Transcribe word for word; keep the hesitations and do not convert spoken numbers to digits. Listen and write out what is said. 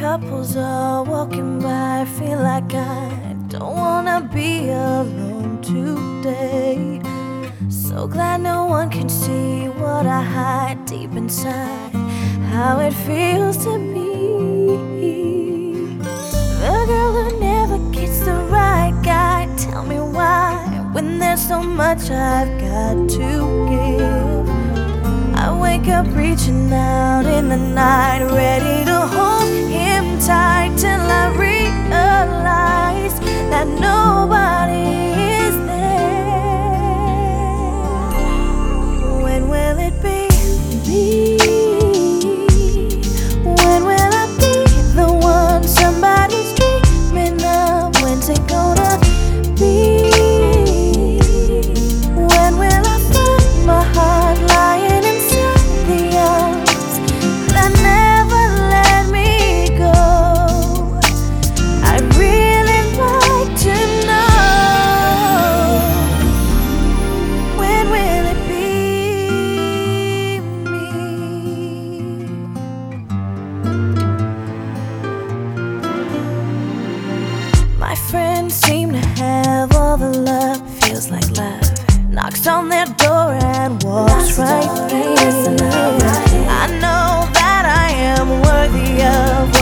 couples are walking by, I feel like I don't wanna be alone today. So glad no one can see what I hide deep inside, how it feels to be the girl who never gets the right guy. Tell me why, when there's so much I've got to give. I wake up reaching out in the night, ready to hold him tight till I realize that nobody is there. When will it be me? When will I be the one somebody's dreaming of? When's it gonna be? When will I find my heart lying My friends seem to have all the love, feels like love knocks on their door and walks right in. I know that I am worthy of